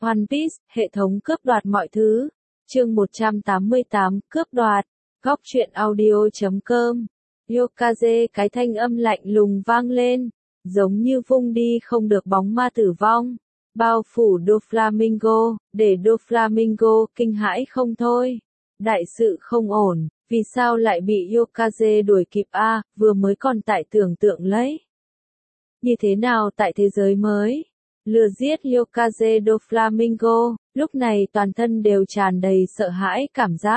One Piece, hệ thống cướp đoạt mọi thứ. Chương 188, cướp đoạt. Góc truyện audio.com. Yokaze, cái thanh âm lạnh lùng vang lên, giống như vung đi không được bóng ma tử vong, bao phủ Doflamingo, để Doflamingo kinh hãi không thôi. Đại sự không ổn, vì sao lại bị Yokaze đuổi kịp a? Vừa mới còn tại tưởng tượng lấy. Như thế nào tại thế giới mới? Lừa giết Yokaze Doflamingo, lúc này toàn thân đều tràn đầy sợ hãi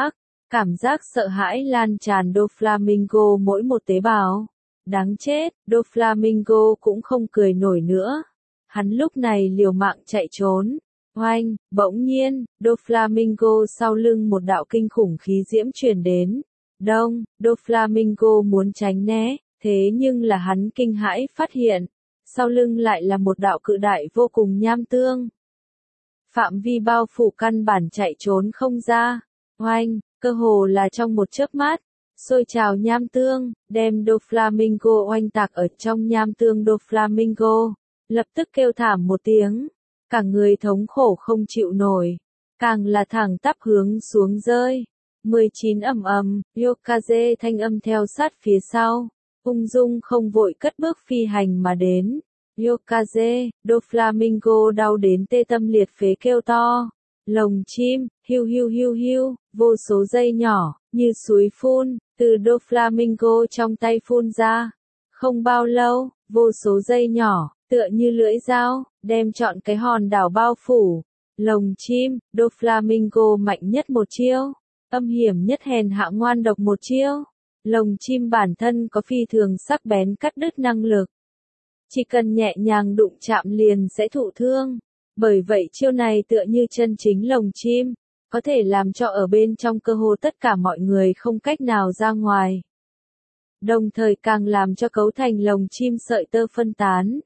cảm giác sợ hãi lan tràn Doflamingo mỗi một tế bào. Đáng chết, Doflamingo cũng không cười nổi nữa. Hắn lúc này liều mạng chạy trốn. Oanh, bỗng nhiên, Doflamingo sau lưng một đạo kinh khủng khí diễm truyền đến. Đông, Doflamingo muốn tránh né, thế nhưng là hắn kinh hãi phát hiện, sau lưng lại là một đạo cự đại vô cùng nham tương. Phạm vi bao phủ căn bản chạy trốn không ra. Oanh, cơ hồ là trong một chớp mắt, sôi trào nham tương, đem Doflamingo oanh tạc ở trong nham tương. Doflamingo lập tức kêu thảm một tiếng, cả người thống khổ không chịu nổi, càng là thẳng tắp hướng xuống rơi. 19 ầm ầm, Yokaze thanh âm theo sát phía sau, ung dung không vội cất bước phi hành mà đến. Yokaze, Doflamingo đau đến tê tâm liệt phế kêu to. Lồng chim, hiu hiu hiu hiu, vô số dây nhỏ, như suối phun, từ Doflamingo trong tay phun ra. Không bao lâu, vô số dây nhỏ, tựa như lưỡi dao, đem trọn cái hòn đảo bao phủ. Lồng chim, Doflamingo mạnh nhất một chiêu, âm hiểm nhất hèn hạ ngoan độc một chiêu. Lồng chim bản thân có phi thường sắc bén cắt đứt năng lực. Chỉ cần nhẹ nhàng đụng chạm liền sẽ thụ thương. Bởi vậy chiêu này tựa như chân chính lồng chim, có thể làm cho ở bên trong cơ hồ tất cả mọi người không cách nào ra ngoài. Đồng thời càng làm cho cấu thành lồng chim sợi tơ phân tán.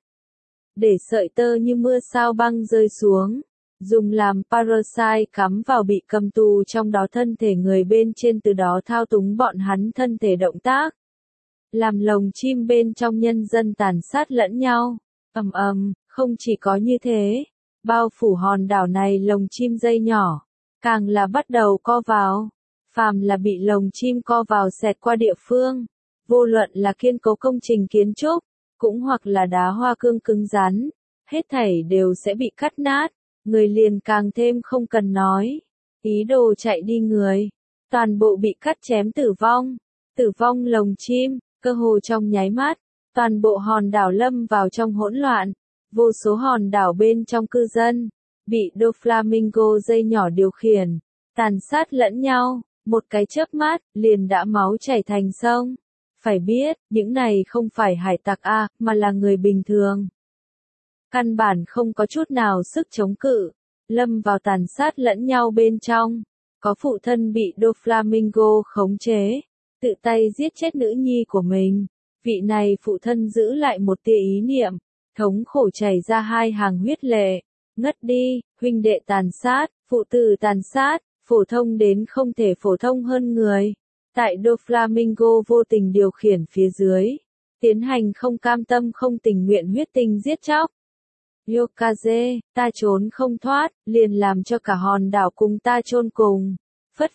Để sợi tơ như mưa sao băng rơi xuống, dùng làm parasite cắm vào bị cầm tù trong đó thân thể người bên trên, từ đó thao túng bọn hắn thân thể động tác. Làm lồng chim bên trong nhân dân tàn sát lẫn nhau. Ầm ầm, không chỉ có như thế, bao phủ hòn đảo này lồng chim dây nhỏ, càng là bắt đầu co vào. Phàm là bị lồng chim co vào xẹt qua địa phương, vô luận là kiên cố công trình kiến trúc, cũng hoặc là đá hoa cương cứng rắn, hết thảy đều sẽ bị cắt nát, người liền càng thêm không cần nói. Ý đồ chạy đi người, toàn bộ bị cắt chém tử vong lồng chim, cơ hồ trong nháy mắt, toàn bộ hòn đảo lâm vào trong hỗn loạn. Vô số hòn đảo bên trong cư dân, bị Doflamingo dây nhỏ điều khiển, tàn sát lẫn nhau, một cái chớp mắt, liền đã máu chảy thành sông. Phải biết, những này không phải hải tặc a, mà là người bình thường. Căn bản không có chút nào sức chống cự, lâm vào tàn sát lẫn nhau bên trong. Có phụ thân bị Doflamingo khống chế, tự tay giết chết nữ nhi của mình. Vị này phụ thân giữ lại một tia ý niệm, thống khổ chảy ra hai hàng huyết lệ. Ngất đi, huynh đệ tàn sát, phụ tử tàn sát, phổ thông đến không thể phổ thông hơn người. Tại Doflamingo vô tình điều khiển phía dưới, tiến hành không cam tâm không tình nguyện huyết tinh giết chóc. Yokaze, ta trốn không thoát, liền làm cho cả hòn đảo cùng ta chôn cùng. Phất.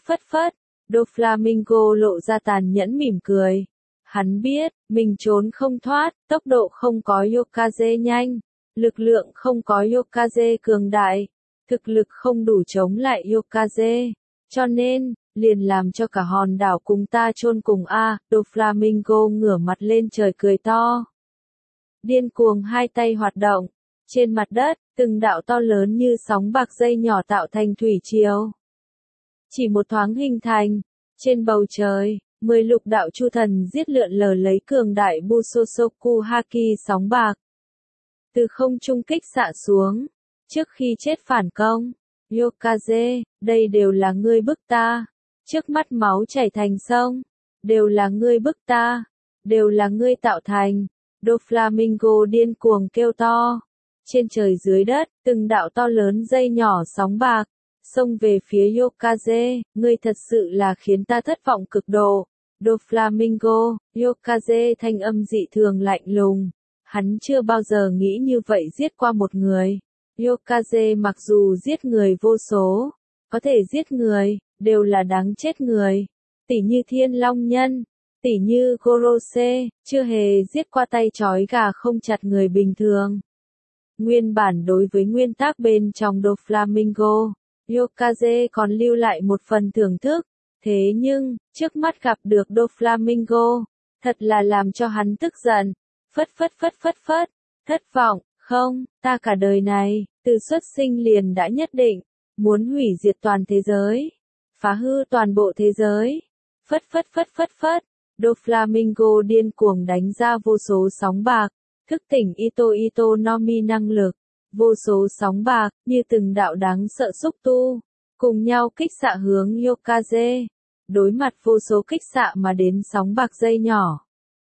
Doflamingo lộ ra tàn nhẫn mỉm cười. Hắn biết, mình trốn không thoát, tốc độ không có Yokaze nhanh, lực lượng không có Yokaze cường đại, thực lực không đủ chống lại Yokaze, cho nên, liền làm cho cả hòn đảo cùng ta chôn cùng a. Doflamingo ngửa mặt lên trời cười to. Điên cuồng hai tay hoạt động, trên mặt đất, từng đạo to lớn như sóng bạc dây nhỏ tạo thành thủy triều. Chỉ một thoáng hình thành, trên bầu trời, 10 lục đạo chu thần giết lượn lờ lấy cường đại Busosoku Haki sóng bạc. Từ không trung kích xạ xuống, trước khi chết phản công. Yokaze, đây đều là ngươi bức ta. Trước mắt máu chảy thành sông. Đều là ngươi bức ta. Đều là ngươi tạo thành. Doflamingo điên cuồng kêu to. Trên trời dưới đất, từng đạo to lớn dây nhỏ sóng bạc, xông về phía Yokaze, ngươi thật sự là khiến ta thất vọng cực độ. Doflamingo, Yokaze thanh âm dị thường lạnh lùng. Hắn chưa bao giờ nghĩ như vậy giết qua một người. Yokaze mặc dù giết người vô số, có thể giết người, đều là đáng chết người. Tỉ như Thiên Long Nhân, tỉ như Gorose, chưa hề giết qua tay trói gà không chặt người bình thường. Nguyên bản đối với nguyên tắc bên trong Doflamingo, Yokaze còn lưu lại một phần thưởng thức, thế nhưng, trước mắt gặp được Doflamingo, thật là làm cho hắn tức giận, phất, thất vọng, không, ta cả đời này, từ xuất sinh liền đã nhất định, muốn hủy diệt toàn thế giới, phá hư toàn bộ thế giới, phất, Doflamingo điên cuồng đánh ra vô số sóng bạc, thức tỉnh Ito Nomi năng lực, vô số sóng bạc, như từng đạo đáng sợ xúc tu, cùng nhau kích xạ hướng Yokaze, đối mặt vô số kích xạ mà đến sóng bạc dây nhỏ.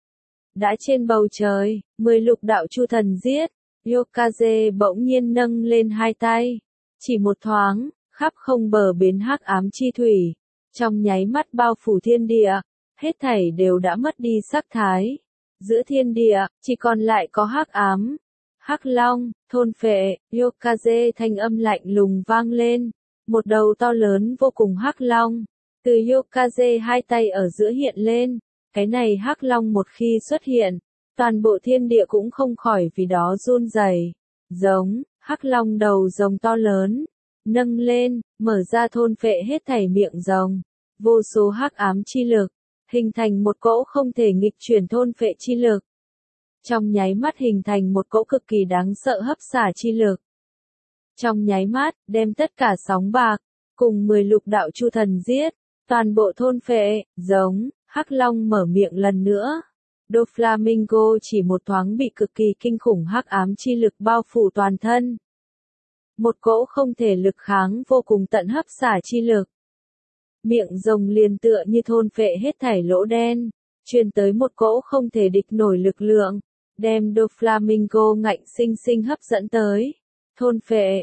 Đã trên bầu trời, 10 lục đạo chu thần giết, Yokaze bỗng nhiên nâng lên hai tay, chỉ một thoáng, khắp không bờ bến hắc ám chi thủy, trong nháy mắt bao phủ thiên địa, hết thảy đều đã mất đi sắc thái. Giữa thiên địa, chỉ còn lại có hắc ám. Hắc Long, thôn phệ, Yokaze thanh âm lạnh lùng vang lên, một đầu to lớn vô cùng hắc long, từ Yokaze hai tay ở giữa hiện lên, cái này hắc long một khi xuất hiện, toàn bộ thiên địa cũng không khỏi vì đó run rẩy. Giống, hắc long đầu rồng to lớn, nâng lên, mở ra thôn phệ hết thảy miệng rồng, vô số hắc ám chi lực, hình thành một cỗ không thể nghịch chuyển thôn phệ chi lực. Trong nháy mắt hình thành một cỗ cực kỳ đáng sợ hấp xả chi lực. Trong nháy mắt, đem tất cả sóng bạc, cùng 10 lục đạo chu thần giết, toàn bộ thôn phệ, giống, hắc long mở miệng lần nữa. Doflamingo chỉ một thoáng bị cực kỳ kinh khủng hắc ám chi lực bao phủ toàn thân. Một cỗ không thể lực kháng vô cùng tận hấp xả chi lực. Miệng rồng liền tựa như thôn phệ hết thảy lỗ đen, truyền tới một cỗ không thể địch nổi lực lượng, đem Doflamingo ngạnh sinh sinh hấp dẫn tới. Thôn phệ,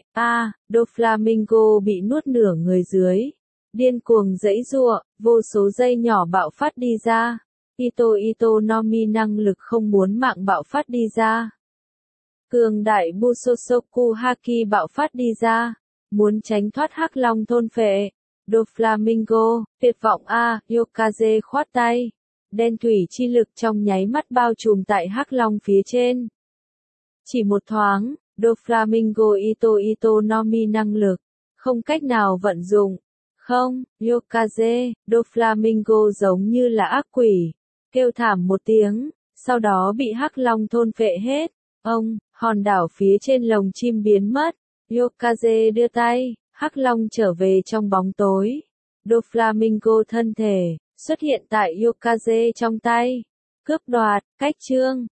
Doflamingo bị nuốt nửa người dưới, điên cuồng giãy giụa, vô số dây nhỏ bạo phát đi ra. Ito Nomi năng lực không muốn mạng bạo phát đi ra. Cường đại Busosoku Haki bạo phát đi ra, muốn tránh thoát hắc long thôn phệ. Doflamingo, tuyệt vọng Yokaze khoát tay. Đen thủy chi lực trong nháy mắt bao trùm tại hắc long phía trên. Chỉ một thoáng, Doflamingo Ito Nomi năng lực, không cách nào vận dụng. Không, Yokaze, Doflamingo giống như là ác quỷ, kêu thảm một tiếng, sau đó bị hắc long thôn phệ hết. Hòn đảo phía trên lồng chim biến mất. Yokaze đưa tay, hắc long trở về trong bóng tối. Doflamingo thân thể xuất hiện tại Yokaze trong tay. Cướp đoạt, cách chương